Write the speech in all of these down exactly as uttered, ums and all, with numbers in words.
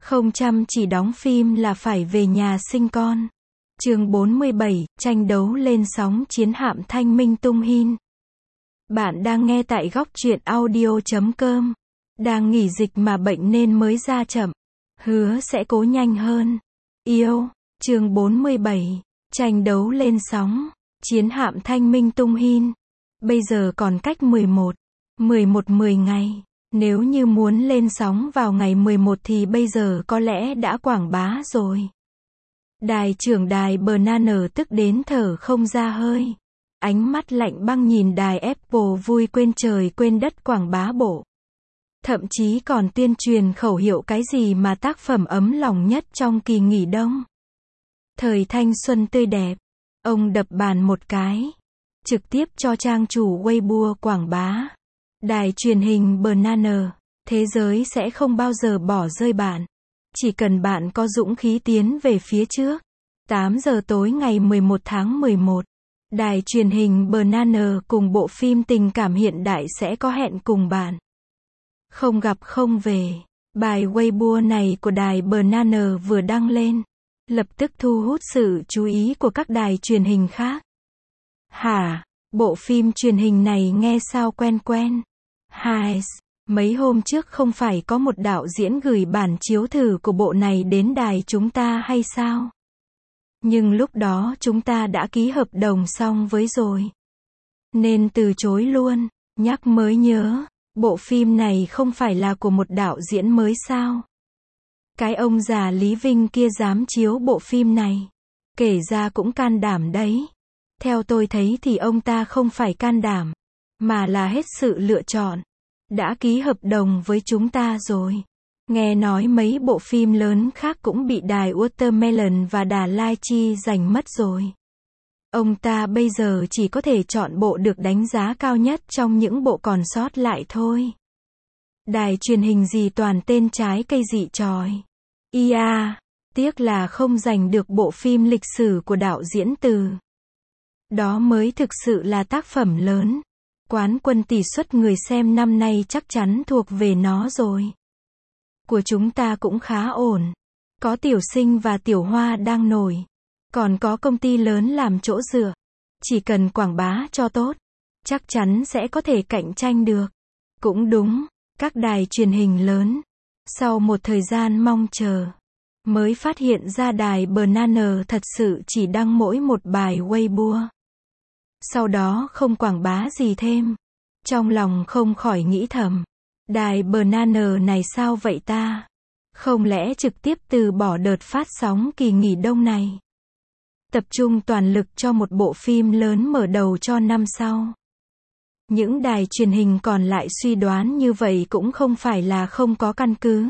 Không chăm chỉ đóng phim là phải về nhà sinh con. Chương bốn mươi bảy, tranh đấu lên sóng chiến hạm Thanh Minh tung hin. Bạn đang nghe tại góc truyện audio chấm com. Đang nghỉ dịch mà bệnh nên mới ra chậm. Hứa sẽ cố nhanh hơn. Yêu. Chương bốn mươi bảy, tranh đấu lên sóng chiến hạm Thanh Minh tung hin. Bây giờ còn cách mười một, mười một mười ngày. Nếu như muốn lên sóng vào ngày mười một thì bây giờ có lẽ đã quảng bá rồi. Đài trưởng đài Banner tức đến thở không ra hơi. Ánh mắt lạnh băng nhìn đài Apple vui quên trời quên đất quảng bá bộ. Thậm chí còn tuyên truyền khẩu hiệu cái gì mà tác phẩm ấm lòng nhất trong kỳ nghỉ đông. Thời thanh xuân tươi đẹp. Ông đập bàn một cái. Trực tiếp cho trang chủ Weibo quảng bá. Đài truyền hình Banner. Thế giới sẽ không bao giờ bỏ rơi bạn. Chỉ cần bạn có dũng khí tiến về phía trước. tám giờ tối ngày mười một tháng mười một. Đài truyền hình Banner cùng bộ phim tình cảm hiện đại sẽ có hẹn cùng bạn. Không gặp không về. Bài Weibo này của đài Banner vừa đăng lên. Lập tức thu hút sự chú ý của các đài truyền hình khác. Hả? Bộ phim truyền hình này nghe sao quen quen. Hai, mấy hôm trước không phải có một đạo diễn gửi bản chiếu thử của bộ này đến đài chúng ta hay sao? Nhưng lúc đó chúng ta đã ký hợp đồng xong với rồi. Nên từ chối luôn. Nhắc mới nhớ, bộ phim này không phải là của một đạo diễn mới sao? Cái ông già Lý Vinh kia dám chiếu bộ phim này. Kể ra cũng can đảm đấy. Theo tôi thấy thì ông ta không phải can đảm, mà là hết sự lựa chọn. Đã ký hợp đồng với chúng ta rồi. Nghe nói mấy bộ phim lớn khác cũng bị đài Watermelon và đà Lai Chi giành mất rồi. Ông ta bây giờ chỉ có thể chọn bộ được đánh giá cao nhất trong những bộ còn sót lại thôi. Đài truyền hình gì toàn tên trái cây dị chòi. Ia, tiếc là không giành được bộ phim lịch sử của đạo diễn Từ. Đó mới thực sự là tác phẩm lớn. Quán quân tỷ suất người xem năm nay chắc chắn thuộc về nó rồi. Của chúng ta cũng khá ổn. Có Tiểu Sinh và Tiểu Hoa đang nổi. Còn có công ty lớn làm chỗ dựa. Chỉ cần quảng bá cho tốt, chắc chắn sẽ có thể cạnh tranh được. Cũng đúng, các đài truyền hình lớn, sau một thời gian mong chờ, mới phát hiện ra đài Banner thật sự chỉ đăng mỗi một bài Weibo. Sau đó không quảng bá gì thêm. Trong lòng không khỏi nghĩ thầm. Đài Banner này sao vậy ta? Không lẽ trực tiếp từ bỏ đợt phát sóng kỳ nghỉ đông này? Tập trung toàn lực cho một bộ phim lớn mở đầu cho năm sau. Những đài truyền hình còn lại suy đoán như vậy cũng không phải là không có căn cứ.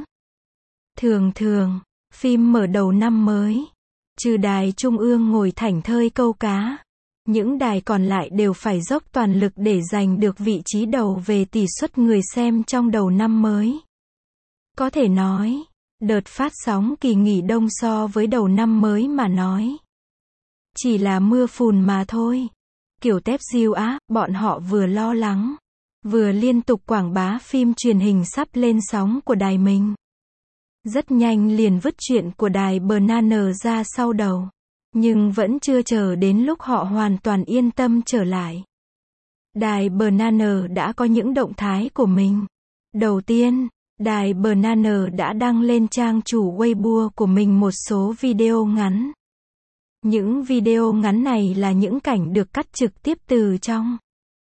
Thường thường, phim mở đầu năm mới, trừ đài trung ương ngồi thảnh thơi câu cá, những đài còn lại đều phải dốc toàn lực để giành được vị trí đầu về tỷ suất người xem trong đầu năm mới. Có thể nói, đợt phát sóng kỳ nghỉ đông so với đầu năm mới mà nói, chỉ là mưa phùn mà thôi. Kiểu tép diêu á, bọn họ vừa lo lắng, vừa liên tục quảng bá phim truyền hình sắp lên sóng của đài mình. Rất nhanh liền vứt chuyện của đài Banner ra sau đầu. Nhưng vẫn chưa chờ đến lúc họ hoàn toàn yên tâm trở lại. Đài Banner đã có những động thái của mình. Đầu tiên, đài Banner đã đăng lên trang chủ Weibo của mình một số video ngắn. Những video ngắn này là những cảnh được cắt trực tiếp từ trong.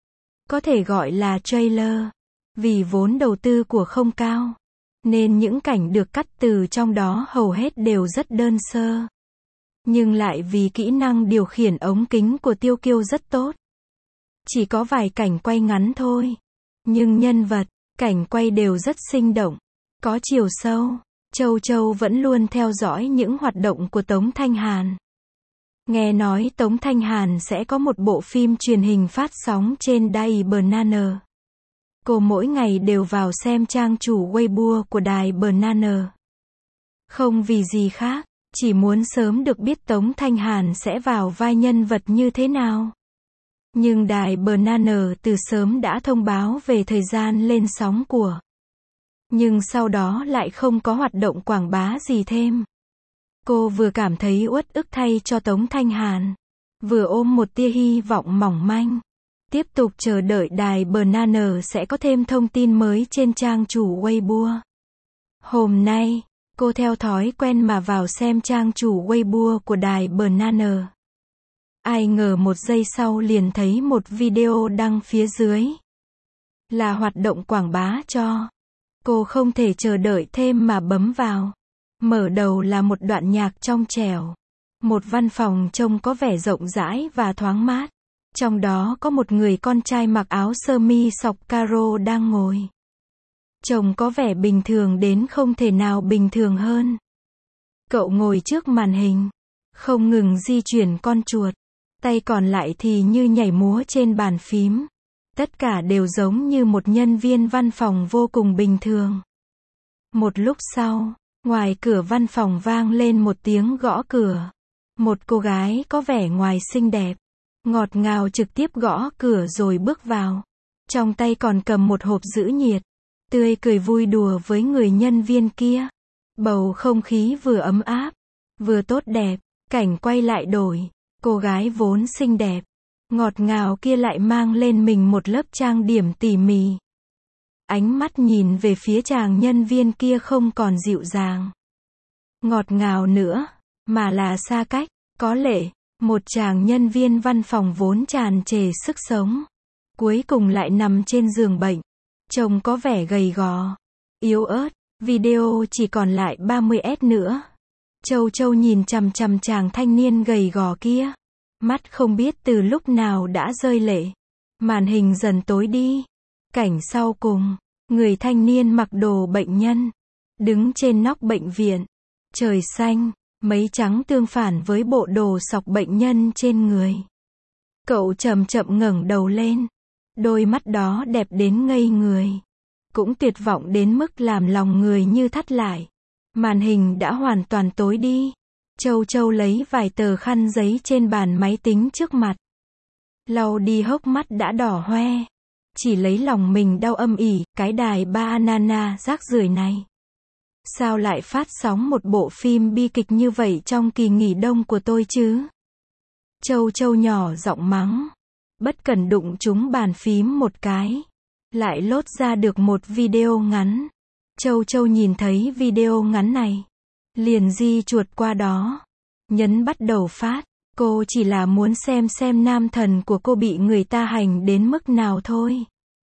Có thể gọi là trailer. Vì vốn đầu tư của không cao, nên những cảnh được cắt từ trong đó hầu hết đều rất đơn sơ. Nhưng lại vì kỹ năng điều khiển ống kính của Tiêu Kiêu rất tốt. Chỉ có vài cảnh quay ngắn thôi. Nhưng nhân vật, cảnh quay đều rất sinh động, có chiều sâu. Châu Châu vẫn luôn theo dõi những hoạt động của Tống Thanh Hàn. Nghe nói Tống Thanh Hàn sẽ có một bộ phim truyền hình phát sóng trên đài Banner. Cô mỗi ngày đều vào xem trang chủ Weibo của đài Banner. Không vì gì khác. Chỉ muốn sớm được biết Tống Thanh Hàn sẽ vào vai nhân vật như thế nào. Nhưng đài Banner từ sớm đã thông báo về thời gian lên sóng của nhưng sau đó lại không có hoạt động quảng bá gì thêm. Cô vừa cảm thấy uất ức thay cho Tống Thanh Hàn, vừa ôm một tia hy vọng mỏng manh. Tiếp tục chờ đợi đài Banana sẽ có thêm thông tin mới trên trang chủ Weibo. Hôm nay, cô theo thói quen mà vào xem trang chủ Weibo của đài Banana. Ai ngờ một giây sau liền thấy một video đăng phía dưới. Là hoạt động quảng bá cho. Cô không thể chờ đợi thêm mà bấm vào. Mở đầu là một đoạn nhạc trong trẻo. Một văn phòng trông có vẻ rộng rãi và thoáng mát. Trong đó có một người con trai mặc áo sơ mi sọc caro đang ngồi. Trông có vẻ bình thường đến không thể nào bình thường hơn. Cậu ngồi trước màn hình, không ngừng di chuyển con chuột. Tay còn lại thì như nhảy múa trên bàn phím. Tất cả đều giống như một nhân viên văn phòng vô cùng bình thường. Một lúc sau, ngoài cửa văn phòng vang lên một tiếng gõ cửa. Một cô gái có vẻ ngoài xinh đẹp, ngọt ngào trực tiếp gõ cửa rồi bước vào. Trong tay còn cầm một hộp giữ nhiệt. Tươi cười vui đùa với người nhân viên kia. Bầu không khí vừa ấm áp, vừa tốt đẹp. Cảnh quay lại đổi. Cô gái vốn xinh đẹp, ngọt ngào kia lại mang lên mình một lớp trang điểm tỉ mỉ. Ánh mắt nhìn về phía chàng nhân viên kia không còn dịu dàng, ngọt ngào nữa, mà là xa cách. Có lẽ, một chàng nhân viên văn phòng vốn tràn trề sức sống. Cuối cùng lại nằm trên giường bệnh. Trông có vẻ gầy gò, yếu ớt. Video chỉ còn lại ba mươi S nữa. Châu Châu nhìn chằm chằm chàng thanh niên gầy gò kia. Mắt không biết từ lúc nào đã rơi lệ. Màn hình dần tối đi. Cảnh sau cùng, người thanh niên mặc đồ bệnh nhân, đứng trên nóc bệnh viện. Trời xanh, mây trắng tương phản với bộ đồ sọc bệnh nhân trên người. Cậu chậm chậm ngẩng đầu lên. Đôi mắt đó đẹp đến ngây người. Cũng tuyệt vọng đến mức làm lòng người như thắt lại. Màn hình đã hoàn toàn tối đi. Châu Châu lấy vài tờ khăn giấy trên bàn máy tính trước mặt. Lau đi hốc mắt đã đỏ hoe. Chỉ lấy lòng mình đau âm ỉ, cái đài Banana rác rưởi này. Sao lại phát sóng một bộ phim bi kịch như vậy trong kỳ nghỉ đông của tôi chứ? Châu Châu nhỏ giọng mắng. Bất cẩn đụng trúng bàn phím một cái. Lại lốt ra được một video ngắn. Châu Châu nhìn thấy video ngắn này. Liền di chuột qua đó. Nhấn bắt đầu phát. Cô chỉ là muốn xem xem nam thần của cô bị người ta hành đến mức nào thôi.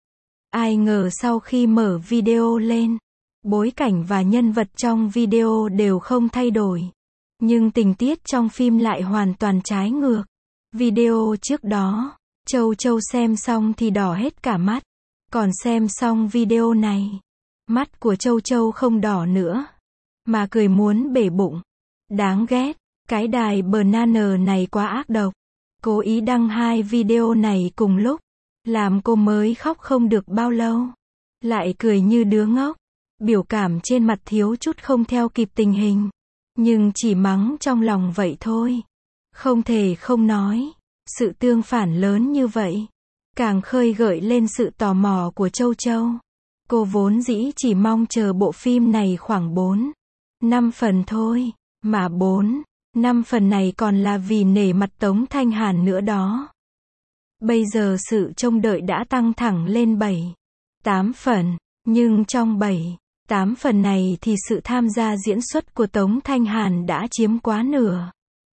Ai ngờ sau khi mở video lên, bối cảnh và nhân vật trong video đều không thay đổi. Nhưng tình tiết trong phim lại hoàn toàn trái ngược. Video trước đó, Châu Châu xem xong thì đỏ hết cả mắt. Còn xem xong video này, mắt của Châu Châu không đỏ nữa, mà cười muốn bể bụng. Đáng ghét, cái đài Banana này quá ác độc. Cố ý đăng hai video này cùng lúc, làm cô mới khóc không được bao lâu. Lại cười như đứa ngốc. Biểu cảm trên mặt thiếu chút không theo kịp tình hình. Nhưng chỉ mắng trong lòng vậy thôi. Không thể không nói. Sự tương phản lớn như vậy, càng khơi gợi lên sự tò mò của Châu Châu. Cô vốn dĩ chỉ mong chờ bộ phim này khoảng bốn, năm phần thôi. Mà bốn, năm phần này còn là vì nể mặt Tống Thanh Hàn nữa đó. Bây giờ sự trông đợi đã tăng thẳng lên bảy, tám phần. Nhưng trong bảy, tám phần này thì sự tham gia diễn xuất của Tống Thanh Hàn đã chiếm quá nửa.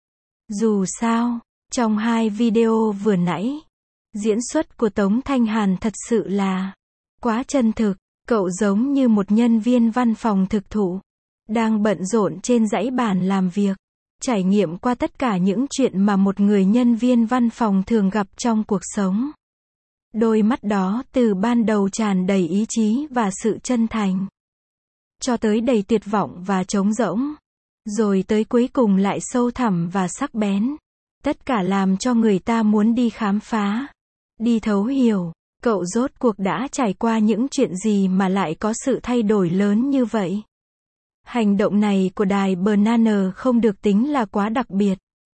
Dù sao, trong hai video vừa nãy, diễn xuất của Tống Thanh Hàn thật sự là quá chân thực. Cậu giống như một nhân viên văn phòng thực thụ, đang bận rộn trên dãy bàn làm việc, trải nghiệm qua tất cả những chuyện mà một người nhân viên văn phòng thường gặp trong cuộc sống. Đôi mắt đó từ ban đầu tràn đầy ý chí và sự chân thành, cho tới đầy tuyệt vọng và trống rỗng, rồi tới cuối cùng lại sâu thẳm và sắc bén. Tất cả làm cho người ta muốn đi khám phá, đi thấu hiểu. Cậu rốt cuộc đã trải qua những chuyện gì mà lại có sự thay đổi lớn như vậy? Hành động này của đài Banana không được tính là quá đặc biệt.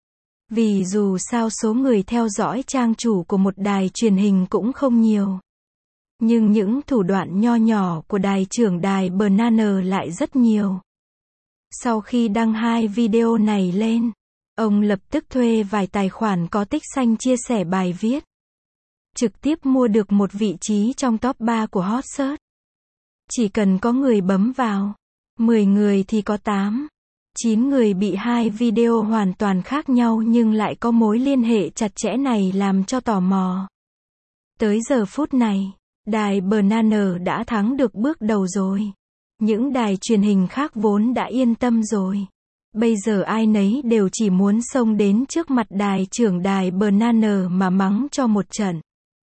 Vì dù sao số người theo dõi trang chủ của một đài truyền hình cũng không nhiều. Nhưng những thủ đoạn nho nhỏ của đài trưởng đài Banana lại rất nhiều. Sau khi đăng hai video này lên, ông lập tức thuê vài tài khoản có tích xanh chia sẻ bài viết. Trực tiếp mua được một vị trí trong top ba của hot search. Chỉ cần có người bấm vào, mười người thì có tám, chín người bị hai video hoàn toàn khác nhau nhưng lại có mối liên hệ chặt chẽ này làm cho tò mò. Tới giờ phút này, đài Banana đã thắng được bước đầu rồi. Những đài truyền hình khác vốn đã yên tâm rồi. Bây giờ ai nấy đều chỉ muốn xông đến trước mặt đài trưởng đài Banana mà mắng cho một trận.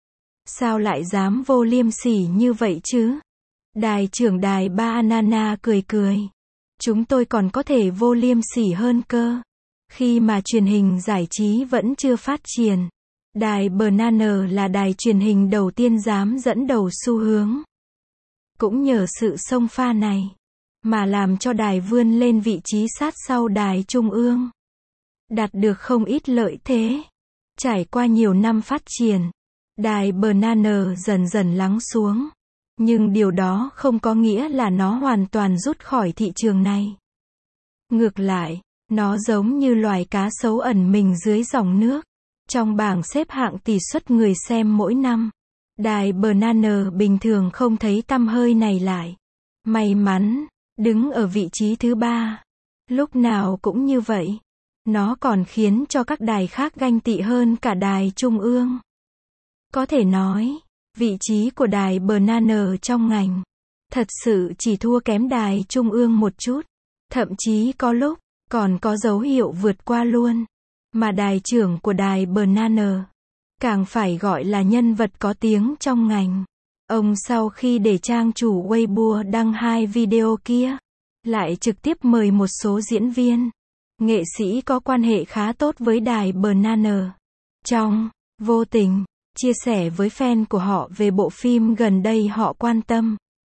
Sao lại dám vô liêm sỉ như vậy chứ? Đài trưởng đài Banana cười cười. Chúng tôi còn có thể vô liêm sỉ hơn cơ. Khi mà truyền hình giải trí vẫn chưa phát triển, đài Banana là đài truyền hình đầu tiên dám dẫn đầu xu hướng. Cũng nhờ sự xông pha này, mà làm cho đài vươn lên vị trí sát sau đài trung ương. Đạt được không ít lợi thế. Trải qua nhiều năm phát triển, đài Banana dần dần lắng xuống. Nhưng điều đó không có nghĩa là nó hoàn toàn rút khỏi thị trường này. Ngược lại, nó giống như loài cá sấu ẩn mình dưới dòng nước. Trong bảng xếp hạng tỷ suất người xem mỗi năm, đài Banana bình thường không thấy tăm hơi này lại. May mắn, đứng ở vị trí thứ ba. Lúc nào cũng như vậy. Nó còn khiến cho các đài khác ganh tị hơn cả đài trung ương. Có thể nói, vị trí của đài Banana trong ngành thật sự chỉ thua kém đài trung ương một chút. Thậm chí có lúc còn có dấu hiệu vượt qua luôn. Mà đài trưởng của đài Banana càng phải gọi là nhân vật có tiếng trong ngành. Ông sau khi để trang chủ Weibo đăng hai video kia, lại trực tiếp mời một số diễn viên, nghệ sĩ có quan hệ khá tốt với đài Banana. Trong vô tình chia sẻ với fan của họ về bộ phim gần đây họ quan tâm.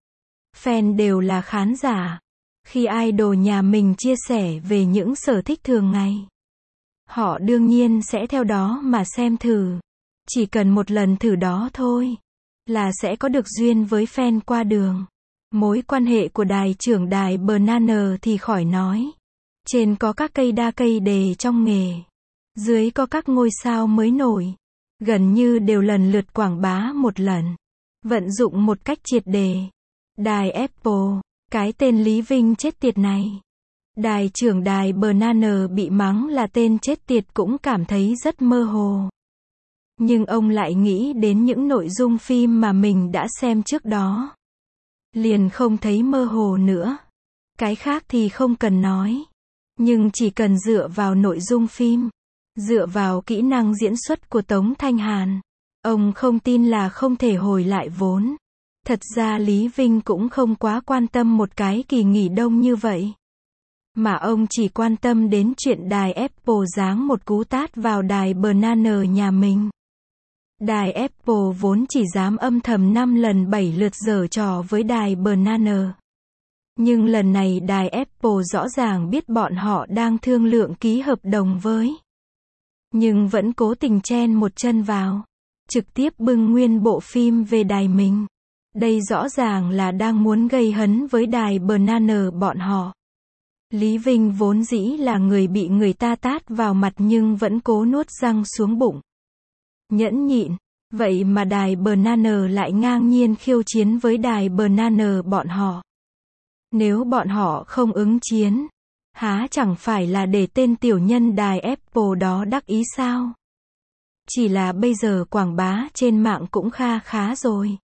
Fan đều là khán giả. Khi idol nhà mình chia sẻ về những sở thích thường ngày, họ đương nhiên sẽ theo đó mà xem thử. Chỉ cần một lần thử đó thôi, là sẽ có được duyên với fan qua đường. Mối quan hệ của đài trưởng đài Banana thì khỏi nói. Trên có các cây đa cây đề trong nghề, dưới có các ngôi sao mới nổi. Gần như đều lần lượt quảng bá một lần. Vận dụng một cách triệt đề. Đài Apple, cái tên Lý Vinh chết tiệt này. Đài trưởng đài Banana bị mắng là tên chết tiệt cũng cảm thấy rất mơ hồ. Nhưng ông lại nghĩ đến những nội dung phim mà mình đã xem trước đó. Liền không thấy mơ hồ nữa. Cái khác thì không cần nói. Nhưng chỉ cần dựa vào nội dung phim, dựa vào kỹ năng diễn xuất của Tống Thanh Hàn, ông không tin là không thể hồi lại vốn. Thật ra Lý Vinh cũng không quá quan tâm một cái kỳ nghỉ đông như vậy. Mà ông chỉ quan tâm đến chuyện đài Apple giáng một cú tát vào đài Banana nhà mình. Đài Apple vốn chỉ dám âm thầm năm lần bảy lượt giở trò với đài Banana. Nhưng lần này đài Apple rõ ràng biết bọn họ đang thương lượng ký hợp đồng với. Nhưng vẫn cố tình chen một chân vào. Trực tiếp bưng nguyên bộ phim về đài mình. Đây rõ ràng là đang muốn gây hấn với đài Banana bọn họ. Lý Vinh vốn dĩ là người bị người ta tát vào mặt nhưng vẫn cố nuốt răng xuống bụng. Nhẫn nhịn. Vậy mà đài Banana lại ngang nhiên khiêu chiến với đài Banana bọn họ. Nếu bọn họ không ứng chiến, há chẳng phải là để tên tiểu nhân đài Apple đó đắc ý sao? Chỉ là bây giờ quảng bá trên mạng cũng kha khá rồi.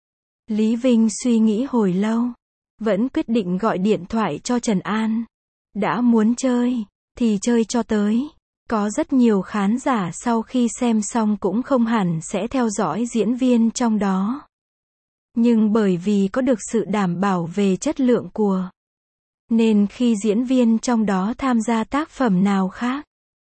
Lý Vinh suy nghĩ hồi lâu, vẫn quyết định gọi điện thoại cho Trần An. Đã muốn chơi, thì chơi cho tới. Có rất nhiều khán giả sau khi xem xong cũng không hẳn sẽ theo dõi diễn viên trong đó. Nhưng bởi vì có được sự đảm bảo về chất lượng của, nên khi diễn viên trong đó tham gia tác phẩm nào khác,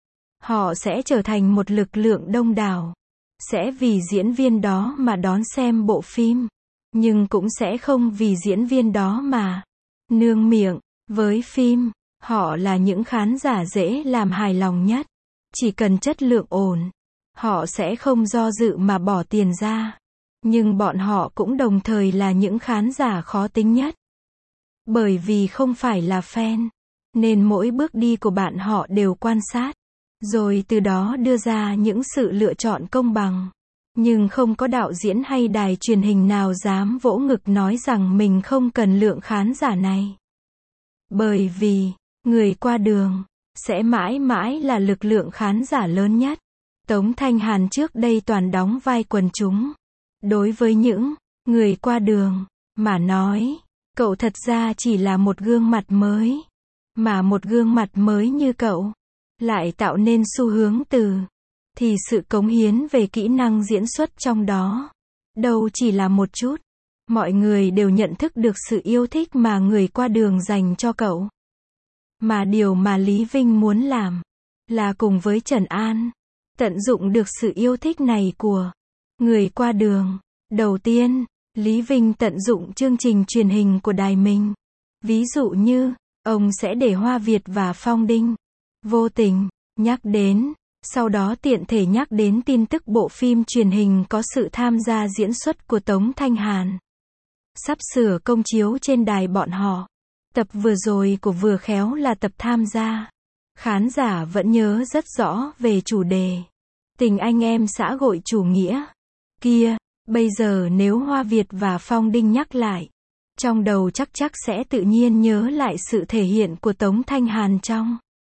họ sẽ trở thành một lực lượng đông đảo. Sẽ vì diễn viên đó mà đón xem bộ phim. Nhưng cũng sẽ không vì diễn viên đó mà nương miệng với phim. Họ là những khán giả dễ làm hài lòng nhất. Chỉ cần chất lượng ổn, họ sẽ không do dự mà bỏ tiền ra. Nhưng bọn họ cũng đồng thời là những khán giả khó tính nhất. Bởi vì không phải là fan, nên mỗi bước đi của bạn họ đều quan sát, rồi từ đó đưa ra những sự lựa chọn công bằng. Nhưng không có đạo diễn hay đài truyền hình nào dám vỗ ngực nói rằng mình không cần lượng khán giả này. Bởi vì, người qua đường, sẽ mãi mãi là lực lượng khán giả lớn nhất. Tống Thanh Hàn trước đây toàn đóng vai quần chúng. Đối với những người qua đường mà nói, cậu thật ra chỉ là một gương mặt mới. Mà một gương mặt mới như cậu lại tạo nên xu hướng từ thì sự cống hiến về kỹ năng diễn xuất trong đó đâu chỉ là một chút. Mọi người đều nhận thức được sự yêu thích mà người qua đường dành cho cậu. Mà điều mà Lý Vinh muốn làm là cùng với Trần An tận dụng được sự yêu thích này của người qua đường. Đầu tiên, Lý Vinh tận dụng chương trình truyền hình của đài mình. Ví dụ như, ông sẽ để Hoa Việt và Phong Đinh vô tình nhắc đến, sau đó tiện thể nhắc đến tin tức bộ phim truyền hình có sự tham gia diễn xuất của Tống Thanh Hàn. Sắp sửa công chiếu trên đài bọn họ. Tập vừa rồi của Vừa Khéo là tập tham gia. Khán giả vẫn nhớ rất rõ về chủ đề tình anh em xã hội chủ nghĩa. Kia, bây giờ nếu Hoa Việt và Phong Đinh nhắc lại, trong đầu chắc chắc sẽ tự nhiên nhớ lại sự thể hiện của Tống Thanh Hàn trong.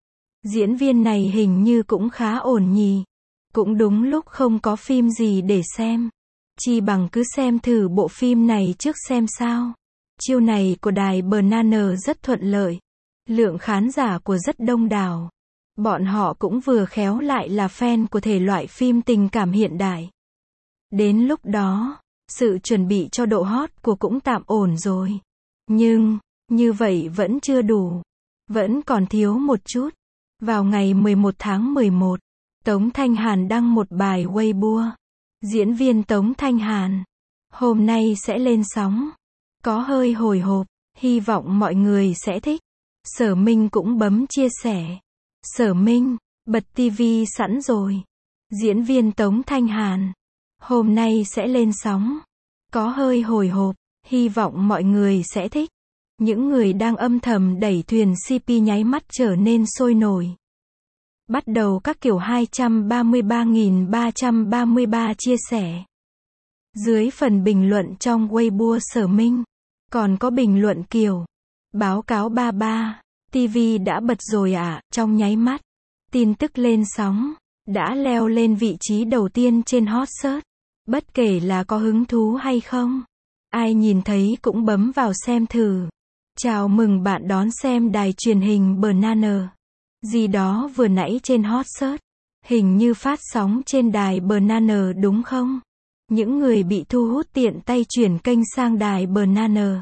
Diễn viên này hình như cũng khá ổn nhỉ. Cũng đúng lúc không có phim gì để xem. Chi bằng cứ xem thử bộ phim này trước xem sao. Chiêu này của đài Banana rất thuận lợi. Lượng khán giả của rất đông đảo. Bọn họ cũng vừa khéo lại là fan của thể loại phim tình cảm hiện đại. Đến lúc đó, sự chuẩn bị cho độ hot của cũng tạm ổn rồi. Nhưng, như vậy vẫn chưa đủ. Vẫn còn thiếu một chút. Vào ngày mười một tháng mười một, Tống Thanh Hàn đăng một bài Weibo. Diễn viên Tống Thanh Hàn hôm nay sẽ lên sóng. Có hơi hồi hộp, hy vọng mọi người sẽ thích. Sở Minh cũng bấm chia sẻ. Sở Minh, bật tivi sẵn rồi. Diễn viên Tống Thanh Hàn hôm nay sẽ lên sóng. Có hơi hồi hộp, hy vọng mọi người sẽ thích. Những người đang âm thầm đẩy thuyền xê pê nháy mắt trở nên sôi nổi. Bắt đầu các kiểu hai trăm ba mươi ba nghìn ba trăm ba mươi ba chia sẻ. Dưới phần bình luận trong Weibo Sở Minh, còn có bình luận kiểu báo cáo ba ba, tivi đã bật rồi à, trong nháy mắt. Tin tức lên sóng, đã leo lên vị trí đầu tiên trên hot search. Bất kể là có hứng thú hay không, ai nhìn thấy cũng bấm vào xem thử. Chào mừng bạn đón xem đài truyền hình Banana. Gì đó vừa nãy trên hot search. Hình như phát sóng trên đài Banana đúng không? Những người bị thu hút tiện tay chuyển kênh sang đài Banana.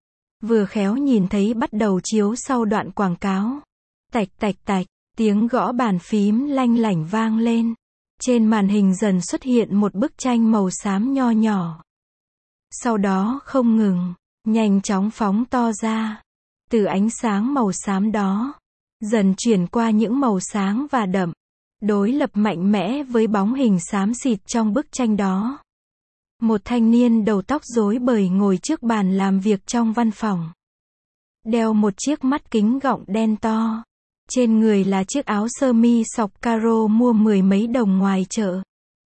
Vừa khéo nhìn thấy bắt đầu chiếu sau đoạn quảng cáo. Tạch tạch tạch, tiếng gõ bàn phím lanh lảnh vang lên. Trên màn hình dần xuất hiện một bức tranh màu xám nho nhỏ. Sau đó không ngừng, nhanh chóng phóng to ra. Từ ánh sáng màu xám đó, dần chuyển qua những màu sáng và đậm, đối lập mạnh mẽ với bóng hình xám xịt trong bức tranh đó. Một thanh niên đầu tóc rối bời ngồi trước bàn làm việc trong văn phòng. Đeo một chiếc mắt kính gọng đen to. Trên người là chiếc áo sơ mi sọc caro mua mười mấy đồng ngoài chợ.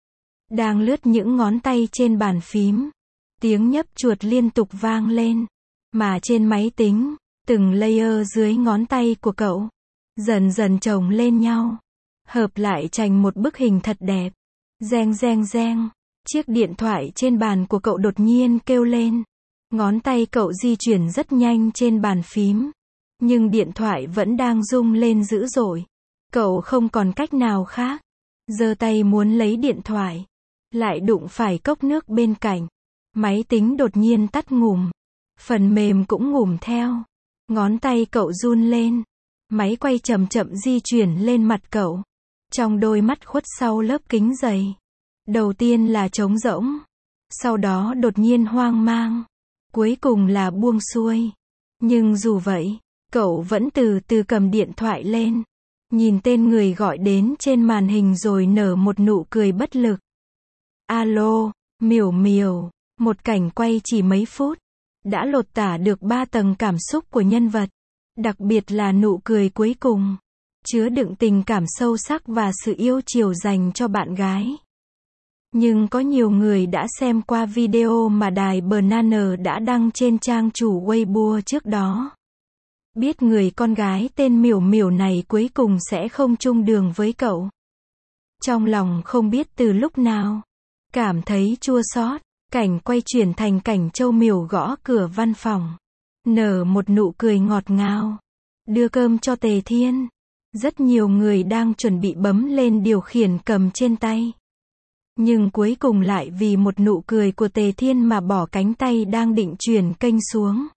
Đang lướt những ngón tay trên bàn phím. Tiếng nhấp chuột liên tục vang lên. Mà trên máy tính, từng layer dưới ngón tay của cậu dần dần chồng lên nhau, hợp lại thành một bức hình thật đẹp. Reng reng reng, chiếc điện thoại trên bàn của cậu đột nhiên kêu lên. Ngón tay cậu di chuyển rất nhanh trên bàn phím, nhưng điện thoại vẫn đang rung lên dữ dội. Cậu không còn cách nào khác, giơ tay muốn lấy điện thoại, lại đụng phải cốc nước bên cạnh. Máy tính đột nhiên tắt ngủm, phần mềm cũng ngủm theo. Ngón tay cậu run lên, máy quay chậm chậm di chuyển lên mặt cậu. Trong đôi mắt khuất sau lớp kính dày, đầu tiên là trống rỗng, sau đó đột nhiên hoang mang, cuối cùng là buông xuôi. Nhưng dù vậy, cậu vẫn từ từ cầm điện thoại lên, nhìn tên người gọi đến trên màn hình rồi nở một nụ cười bất lực. Alo, Miểu miểu, một cảnh quay chỉ mấy phút, đã lột tả được ba tầng cảm xúc của nhân vật. Đặc biệt là nụ cười cuối cùng, chứa đựng tình cảm sâu sắc và sự yêu chiều dành cho bạn gái. Nhưng có nhiều người đã xem qua video mà đài Banana đã đăng trên trang chủ Weibo trước đó. Biết người con gái tên Miểu Miểu này cuối cùng sẽ không chung đường với cậu. Trong lòng không biết từ lúc nào, cảm thấy chua xót. Cảnh quay chuyển thành cảnh Châu Miểu gõ cửa văn phòng, nở một nụ cười ngọt ngào, đưa cơm cho Tề Thiên. Rất nhiều người đang chuẩn bị bấm lên điều khiển cầm trên tay. Nhưng cuối cùng lại vì một nụ cười của Tề Thiên mà bỏ cánh tay đang định chuyển kênh xuống.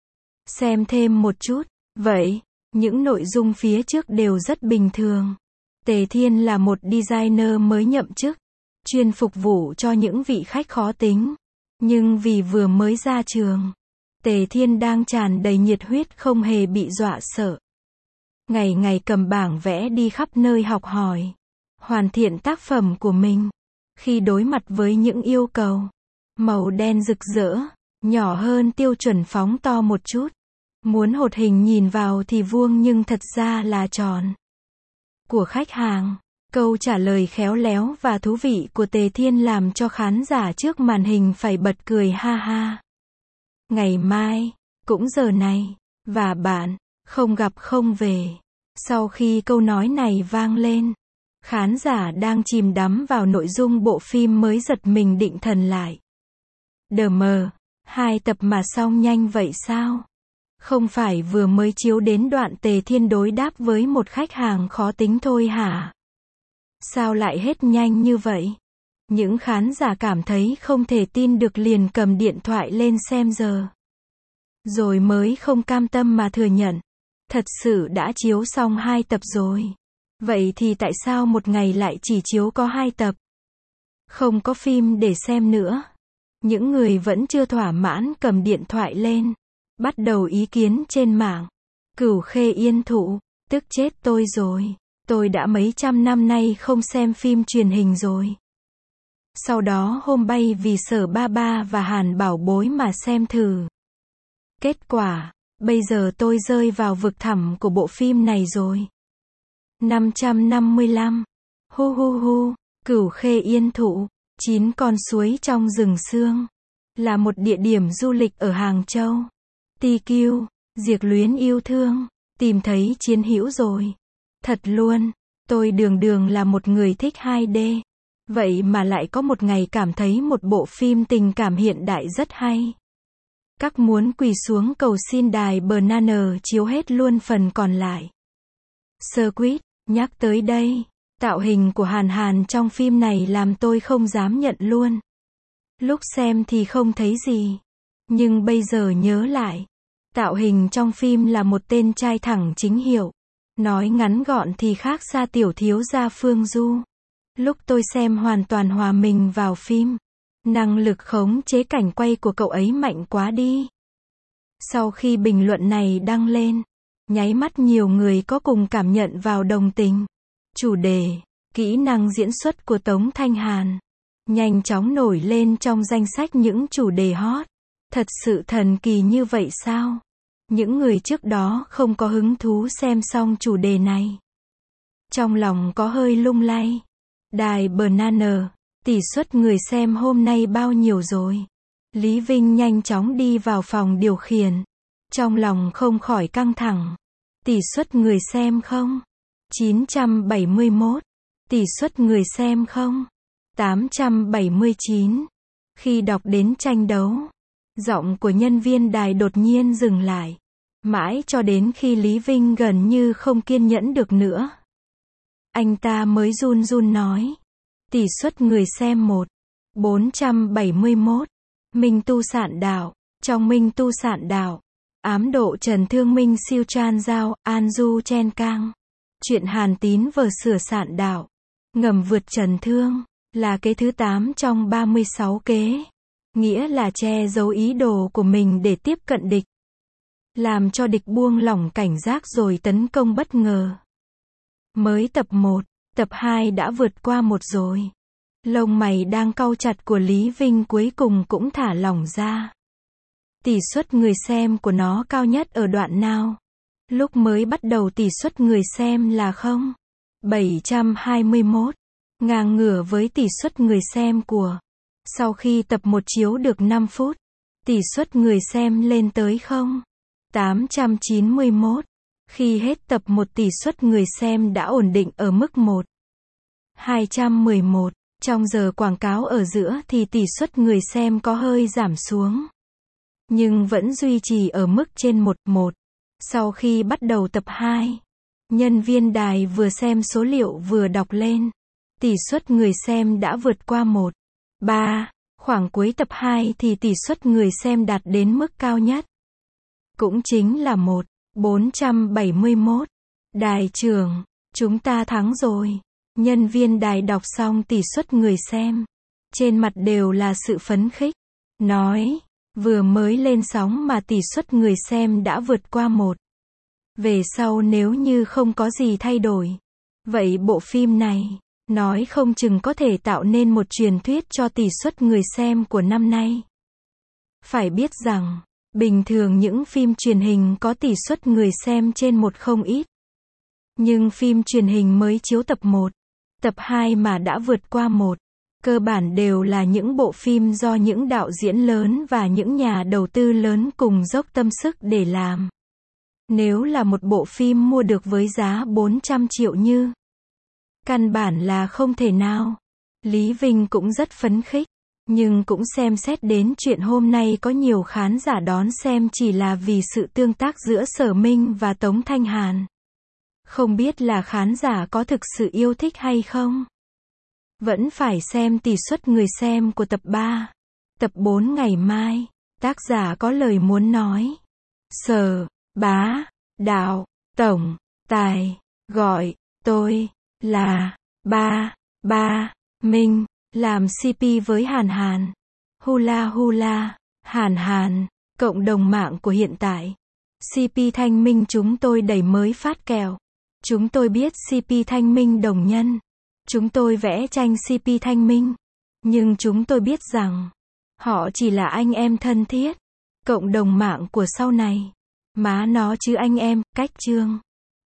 Xem thêm một chút. Vậy, những nội dung phía trước đều rất bình thường. Tề Thiên là một designer mới nhậm chức, chuyên phục vụ cho những vị khách khó tính. Nhưng vì vừa mới ra trường, Tề Thiên đang tràn đầy nhiệt huyết không hề bị dọa sợ. Ngày ngày cầm bảng vẽ đi khắp nơi học hỏi, hoàn thiện tác phẩm của mình. Khi đối mặt với những yêu cầu, màu đen rực rỡ, nhỏ hơn tiêu chuẩn phóng to một chút. Muốn hột hình nhìn vào thì vuông nhưng thật ra là tròn. Của khách hàng, câu trả lời khéo léo và thú vị của Tề Thiên làm cho khán giả trước màn hình phải bật cười ha ha. Ngày mai, cũng giờ này, và bạn, không gặp không về. Sau khi câu nói này vang lên, khán giả đang chìm đắm vào nội dung bộ phim mới giật mình định thần lại. Đờ mờ, hai tập mà xong nhanh vậy sao? Không phải vừa mới chiếu đến đoạn Tề Thiên đối đáp với một khách hàng khó tính thôi hả? Sao lại hết nhanh như vậy? Những khán giả cảm thấy không thể tin được liền cầm điện thoại lên xem giờ. Rồi mới không cam tâm mà thừa nhận. Thật sự đã chiếu xong hai tập rồi. Vậy thì tại sao một ngày lại chỉ chiếu có hai tập? Không có phim để xem nữa. Những người vẫn chưa thỏa mãn cầm điện thoại lên, bắt đầu ý kiến trên mạng. Cửu Khê Yên Thụ, tức chết tôi rồi. Tôi đã mấy trăm năm nay không xem phim truyền hình rồi. Sau đó hôm bay vì Sở Ba Ba và Hàn Bảo Bối mà xem thử. Kết quả, bây giờ tôi rơi vào vực thẳm của bộ phim này rồi. năm trăm năm mươi lăm. Hu hu hu, Cửu Khê Yên Thụ, chín con suối trong rừng sương. Là một địa điểm du lịch ở Hàng Châu. Ti Kiêu, Diệt Luyến yêu thương, tìm thấy chiến hữu rồi. Thật luôn, tôi đường đường là một người thích hai D. Vậy mà lại có một ngày cảm thấy một bộ phim tình cảm hiện đại rất hay. Các muốn quỳ xuống cầu xin đài Banana chiếu hết luôn phần còn lại. Squid, nhắc tới đây, tạo hình của Hàn Hàn trong phim này làm tôi không dám nhận luôn. Lúc xem thì không thấy gì. Nhưng bây giờ nhớ lại, tạo hình trong phim là một tên trai thẳng chính hiệu. Nói ngắn gọn thì khác xa tiểu thiếu gia Phương Du. Lúc tôi xem hoàn toàn hòa mình vào phim. Năng lực khống chế cảnh quay của cậu ấy mạnh quá đi. Sau khi bình luận này đăng lên, nháy mắt nhiều người có cùng cảm nhận vào đồng tình. Chủ đề, kỹ năng diễn xuất của Tống Thanh Hàn, nhanh chóng nổi lên trong danh sách những chủ đề hot. Thật sự thần kỳ như vậy sao? Những người trước đó không có hứng thú xem xong chủ đề này. Trong lòng có hơi lung lay. Đài Banana, tỷ suất người xem hôm nay bao nhiêu rồi? Lý Vinh nhanh chóng đi vào phòng điều khiển. Trong lòng không khỏi căng thẳng. Tỷ suất người xem không? chín trăm bảy mươi mốt. Tỷ suất người xem không? tám trăm bảy mươi chín. Khi đọc đến tranh đấu, giọng của nhân viên đài đột nhiên dừng lại. Mãi cho đến khi Lý Vinh gần như không kiên nhẫn được nữa. Anh ta mới run run nói. Tỷ suất người xem một. bốn trăm bảy mươi mốt. Minh Tu Sạn Đạo. Trong Minh Tu Sạn Đạo, ám độ Trần Thương Minh siêu Chan Giao, An Du Chen Cang. Chuyện Hàn Tín vờ sửa Sạn Đạo. Ngầm vượt Trần Thương. Là kế thứ tám trong ba mươi sáu kế. Nghĩa là che giấu ý đồ của mình để tiếp cận địch. Làm cho địch buông lỏng cảnh giác rồi tấn công bất ngờ. Mới tập một, tập hai đã vượt qua một rồi. Lông mày đang cau chặt của Lý Vinh cuối cùng cũng thả lỏng ra. Tỷ suất người xem của nó cao nhất ở đoạn nào? Lúc mới bắt đầu tỷ suất người xem là không phẩy bảy trăm hai mươi mốt, ngang ngửa với tỷ suất người xem của. Sau khi tập một chiếu được năm phút, tỷ suất người xem lên tới không phẩy tám trăm chín mươi mốt. Khi hết tập một tỷ suất người xem đã ổn định ở mức một phẩy hai trăm mười một. Trong giờ quảng cáo ở giữa thì tỷ suất người xem có hơi giảm xuống, nhưng vẫn duy trì ở mức trên một phẩy một. Sau khi bắt đầu tập hai, nhân viên đài vừa xem số liệu vừa đọc lên. Tỷ suất người xem đã vượt qua một phẩy ba. Khoảng cuối tập hai thì tỷ suất người xem đạt đến mức cao nhất. Cũng chính là một phẩy bốn trăm bảy mươi mốt. Đài trưởng, chúng ta thắng rồi. Nhân viên đài đọc xong tỷ suất người xem. Trên mặt đều là sự phấn khích. Nói, vừa mới lên sóng mà tỷ suất người xem đã vượt qua một. Về sau nếu như không có gì thay đổi, vậy bộ phim này, nói không chừng có thể tạo nên một truyền thuyết cho tỷ suất người xem của năm nay. Phải biết rằng, bình thường những phim truyền hình có tỷ suất người xem trên một không ít. Nhưng phim truyền hình mới chiếu tập một, tập hai mà đã vượt qua một, cơ bản đều là những bộ phim do những đạo diễn lớn và những nhà đầu tư lớn cùng dốc tâm sức để làm. Nếu là một bộ phim mua được với giá bốn trăm triệu như, căn bản là không thể nào. Lý Vinh cũng rất phấn khích, nhưng cũng xem xét đến chuyện hôm nay có nhiều khán giả đón xem chỉ là vì sự tương tác giữa Sở Minh và Tống Thanh Hàn. Không biết là khán giả có thực sự yêu thích hay không? Vẫn phải xem tỷ suất người xem của tập ba, tập bốn ngày mai. Tác giả có lời muốn nói. Sở, bá, đạo, tổng, tài, gọi, tôi, là, ba, ba, Minh, làm xê pê với Hàn Hàn. Hula hula, Hàn Hàn, cộng đồng mạng của hiện tại. xê pê Thanh Minh chúng tôi đẩy mới phát kèo. Chúng tôi biết xê pê Thanh Minh đồng nhân. Chúng tôi vẽ tranh xê pê Thanh Minh. Nhưng chúng tôi biết rằng, họ chỉ là anh em thân thiết. Cộng đồng mạng của sau này. Má nó chứ anh em, cách chương.